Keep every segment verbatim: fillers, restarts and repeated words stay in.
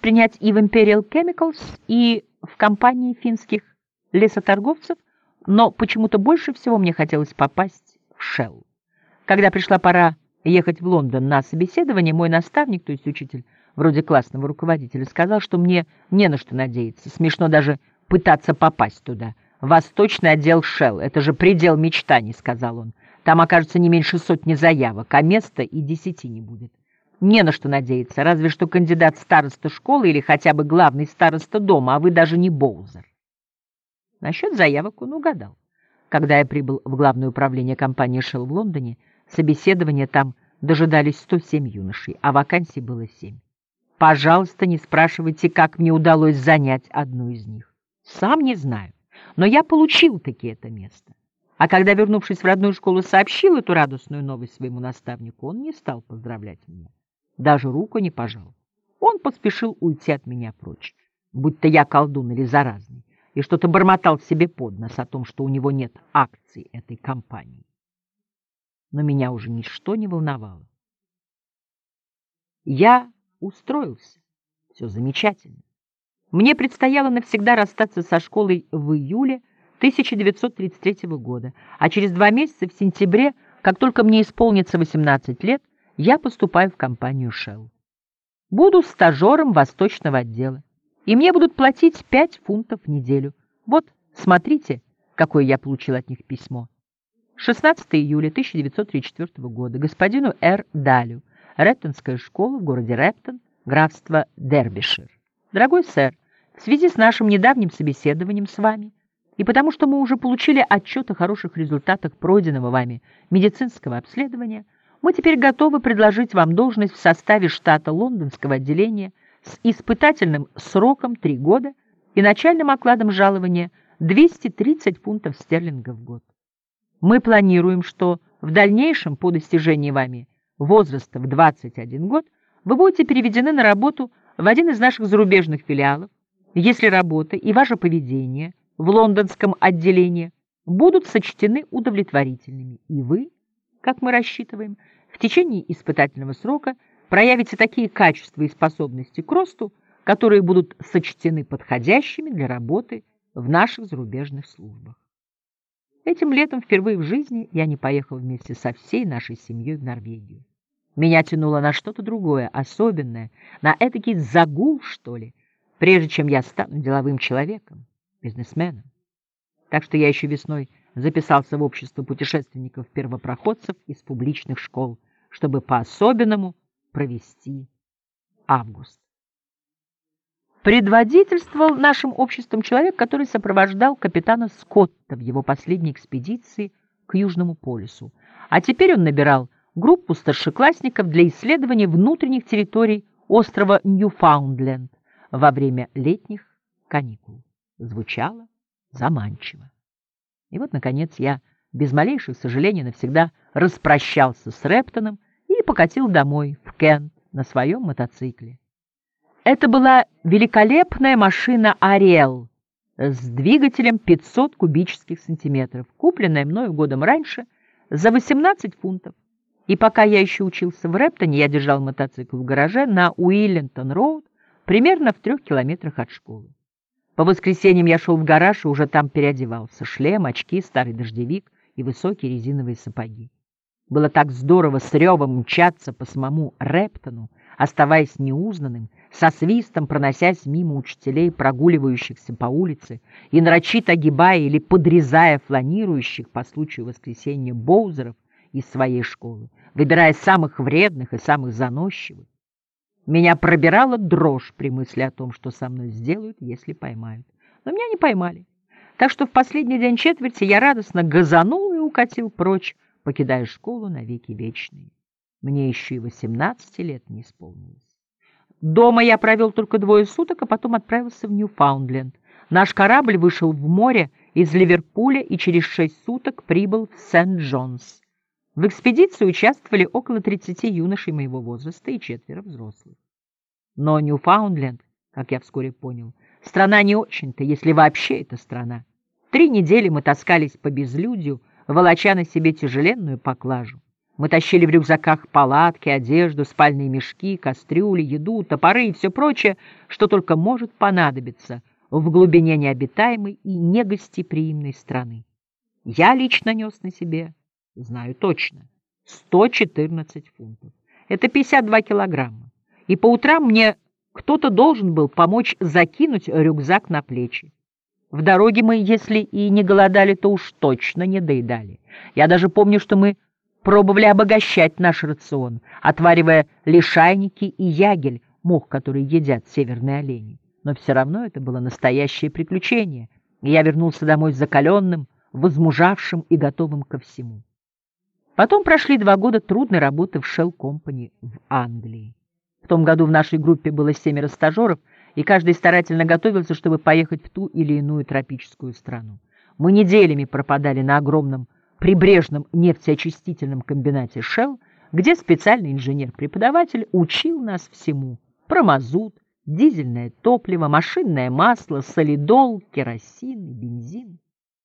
принять и в Imperial Chemicals, и в компании финских лесоторговцев, но почему-то больше всего мне хотелось попасть в Shell. Когда пришла пора ехать в Лондон на собеседование, мой наставник, то есть учитель, вроде классного руководителя, сказал, что мне не на что надеяться. Смешно даже пытаться попасть туда. «Восточный отдел Shell — это же предел мечтаний», — сказал он. «Там окажется не меньше сотни заявок, а места и десяти не будет. Не на что надеяться, разве что кандидат староста школы или хотя бы главный староста дома, а вы даже не Боузер». Насчет заявок он угадал. Когда я прибыл в главное управление компании Shell в Лондоне, собеседования там дожидались сто семь юношей, а вакансий было семь. Пожалуйста, не спрашивайте, как мне удалось занять одну из них. Сам не знаю, но я получил таки это место. А когда, вернувшись в родную школу, сообщил эту радостную новость своему наставнику, он не стал поздравлять меня. Даже руку не пожал. Он поспешил уйти от меня прочь, будто я колдун или заразный, и что-то бормотал себе под нос о том, что у него нет акций этой компании. Но меня уже ничто не волновало. Я устроился. Все замечательно. Мне предстояло навсегда расстаться со школой в июле тысяча девятьсот тридцать третьего года, а через два месяца, в сентябре, как только мне исполнится восемнадцать лет, я поступаю в компанию Shell. Буду стажером восточного отдела, и мне будут платить пять фунтов в неделю. Вот, смотрите, какое я получил от них письмо. шестнадцатого июля тысяча девятьсот тридцать четвёртого года господину Р. Далю, Рептонская школа в городе Рептон, графство Дербишир. Дорогой сэр, в связи с нашим недавним собеседованием с вами и потому что мы уже получили отчет о хороших результатах пройденного вами медицинского обследования, мы теперь готовы предложить вам должность в составе штата лондонского отделения с испытательным сроком три года и начальным окладом жалования двести тридцать фунтов стерлингов в год. Мы планируем, что в дальнейшем по достижении вами возраста в двадцать один год вы будете переведены на работу в один из наших зарубежных филиалов, если работа и ваше поведение в лондонском отделении будут сочтены удовлетворительными, и вы, как мы рассчитываем, в течение испытательного срока проявите такие качества и способности к росту, которые будут сочтены подходящими для работы в наших зарубежных службах. Этим летом впервые в жизни я не поехал вместе со всей нашей семьей в Норвегию. Меня тянуло на что-то другое, особенное, на этакий загул, что ли, прежде чем я стану деловым человеком, бизнесменом. Так что я еще весной записался в общество путешественников-первопроходцев из публичных школ, чтобы по-особенному провести август. Предводительствовал нашим обществом человек, который сопровождал капитана Скотта в его последней экспедиции к Южному полюсу, а теперь он набирал группу старшеклассников для исследования внутренних территорий острова Ньюфаундленд во время летних каникул. Звучало заманчиво. И вот, наконец, я без малейших сожалений навсегда распрощался с Рептоном и покатил домой, в Кент, на своем мотоцикле. Это была великолепная машина «Ариэл» с двигателем пятьсот кубических сантиметров, купленная мною годом раньше за восемнадцать фунтов. И пока я еще учился в Рептоне, я держал мотоцикл в гараже на Уиллингтон-роуд, примерно в трех километрах от школы. По воскресеньям я шел в гараж и уже там переодевался. Шлем, очки, старый дождевик и высокие резиновые сапоги. Было так здорово с ревом мчаться по самому Рептону, оставаясь неузнанным, со свистом проносясь мимо учителей, прогуливающихся по улице, и нарочито огибая или подрезая фланирующих по случаю воскресенья боузеров из своей школы, выбирая самых вредных и самых заносчивых. Меня пробирала дрожь при мысли о том, что со мной сделают, если поймают. Но меня не поймали. Так что в последний день четверти я радостно газанул и укатил прочь, покидая школу навеки вечные. Мне еще и восемнадцати лет не исполнилось. Дома я провел только двое суток, а потом отправился в Ньюфаундленд. Наш корабль вышел в море из Ливерпуля и через шесть суток прибыл в Сент-Джонс. В экспедиции участвовали около тридцати юношей моего возраста и четверо взрослых. Но Ньюфаундленд, как я вскоре понял, страна не очень-то, если вообще это страна. Три недели мы таскались по безлюдью, волоча на себе тяжеленную поклажу. Мы тащили в рюкзаках палатки, одежду, спальные мешки, кастрюли, еду, топоры и все прочее, что только может понадобиться в глубине необитаемой и негостеприимной страны. Я лично нес на себе, знаю точно, сто четырнадцать фунтов. Это пятьдесят два килограмма. И по утрам мне кто-то должен был помочь закинуть рюкзак на плечи. В дороге мы, если и не голодали, то уж точно не доедали. Я даже помню, что мы пробовали обогащать наш рацион, отваривая лишайники и ягель, мох, который едят северные олени. Но все равно это было настоящее приключение, и я вернулся домой закаленным, возмужавшим и готовым ко всему. Потом прошли два года трудной работы в Shell Company в Англии. В том году в нашей группе было семеро стажеров, и каждый старательно готовился, чтобы поехать в ту или иную тропическую страну. Мы неделями пропадали на огромном прибрежном нефтеочистительном комбинате Shell, где специальный инженер-преподаватель учил нас всему: про мазут, дизельное топливо, машинное масло, солидол, керосин и бензин.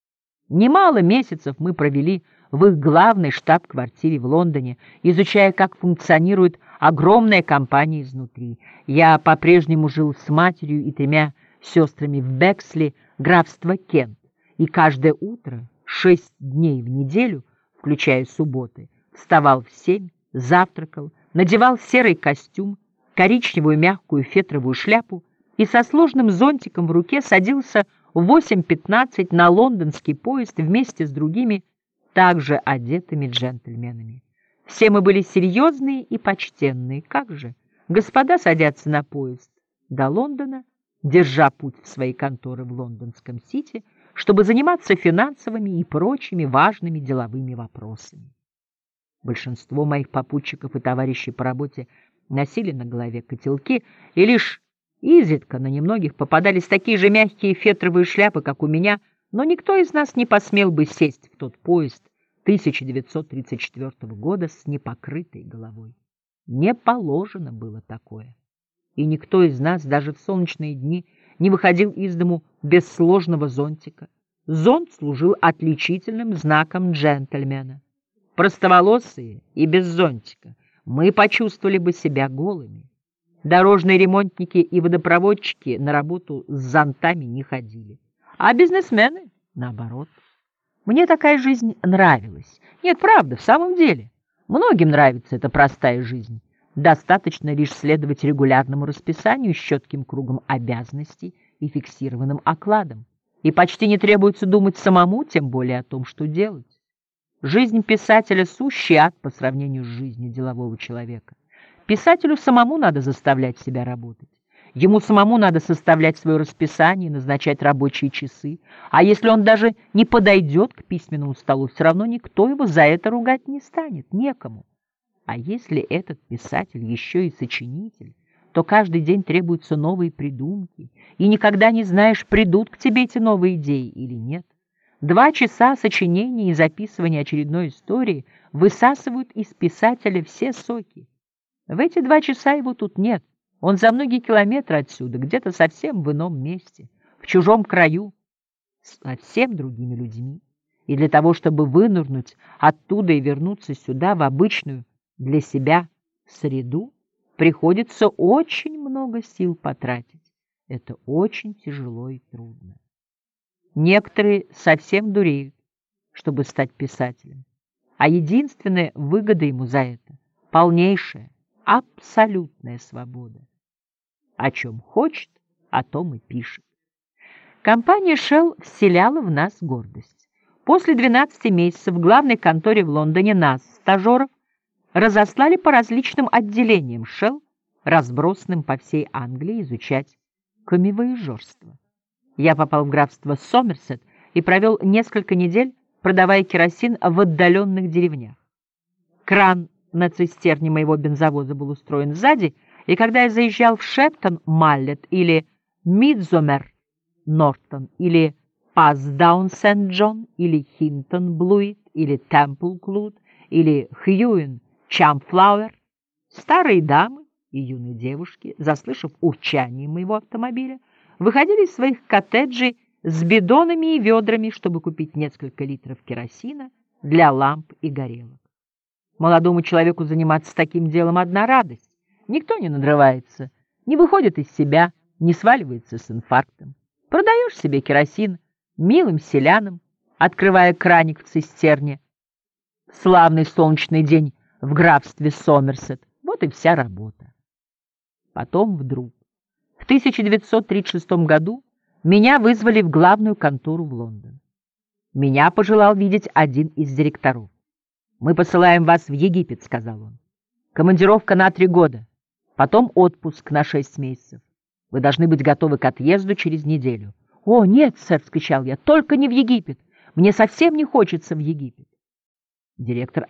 Немало месяцев мы провели в их главной штаб-квартире в Лондоне, изучая, как функционирует огромная компания изнутри. Я по-прежнему жил с матерью и тремя сестрами в Бексли, графство Кент, и каждое утро, шесть дней в неделю, включая субботы, вставал в семь, завтракал, надевал серый костюм, коричневую мягкую фетровую шляпу и со сложным зонтиком в руке садился в восемь пятнадцать на лондонский поезд вместе с другими также одетыми джентльменами. Все мы были серьезные и почтенные. Как же? Господа садятся на поезд до Лондона, держа путь в свои конторы в лондонском Сити, чтобы заниматься финансовыми и прочими важными деловыми вопросами. Большинство моих попутчиков и товарищей по работе носили на голове котелки, и лишь изредка на немногих попадались такие же мягкие фетровые шляпы, как у меня, но никто из нас не посмел бы сесть в тот поезд тысяча девятьсот тридцать четвёртого года с непокрытой головой. Не положено было такое. И никто из нас даже в солнечные дни не выходил из дому без сложного зонтика. Зонт служил отличительным знаком джентльмена. Простоволосые и без зонтика мы почувствовали бы себя голыми. Дорожные ремонтники и водопроводчики на работу с зонтами не ходили, а бизнесмены — наоборот. Мне такая жизнь нравилась. Нет, правда, в самом деле. Многим нравится эта простая жизнь. Достаточно лишь следовать регулярному расписанию с четким кругом обязанностей и фиксированным окладом. И почти не требуется думать самому, тем более о том, что делать. Жизнь писателя — сущий ад по сравнению с жизнью делового человека. Писателю самому надо заставлять себя работать. Ему самому надо составлять свое расписание, назначать рабочие часы. А если он даже не подойдет к письменному столу, все равно никто его за это ругать не станет, некому. А если этот писатель еще и сочинитель, то каждый день требуются новые придумки, и никогда не знаешь, придут к тебе эти новые идеи или нет. Два часа сочинения и записывания очередной истории высасывают из писателя все соки. В эти два часа его тут нет. Он за многие километры отсюда, где-то совсем в ином месте, в чужом краю, с совсем другими людьми. И для того, чтобы вынырнуть оттуда и вернуться сюда, в обычную для себя среду, приходится очень много сил потратить. Это очень тяжело и трудно. Некоторые совсем дуреют, чтобы стать писателем, а единственная выгода ему за это — полнейшая, абсолютная свобода. О чем хочет, о том и пишет. Компания Shell вселяла в нас гордость. После двенадцати месяцев в главной конторе в Лондоне нас, стажеров, разослали по различным отделениям Shell, разбросанным по всей Англии, изучать коммивояжерство. Я попал в графство Сомерсет и провел несколько недель, продавая керосин в отдаленных деревнях. Кран на цистерне моего бензовоза был устроен сзади, и когда я заезжал в Шептон-Маллет или Мидсомер-Нортон или Пасдаун-Сент-Джон или Хинтон-Блуит или Темпл-Клуд или Хьюин-Чамфлауэр, старые дамы и юные девушки, заслышав урчание моего автомобиля, выходили из своих коттеджей с бидонами и ведрами, чтобы купить несколько литров керосина для ламп и горелок. Молодому человеку заниматься таким делом одна радость. Никто не надрывается, не выходит из себя, не сваливается с инфарктом. Продаешь себе керосин милым селянам, открывая краник в цистерне. Славный солнечный день в графстве Сомерсет. Вот и вся работа. Потом вдруг, в тысяча девятьсот тридцать шестом году, меня вызвали в главную контору в Лондон. Меня пожелал видеть один из директоров. «Мы посылаем вас в Египет», — сказал он. «Командировка на три года, потом отпуск на шесть месяцев. Вы должны быть готовы к отъезду через неделю». «О, нет, сэр», — вскричал я, — «только не в Египет. Мне совсем не хочется в Египет». Директор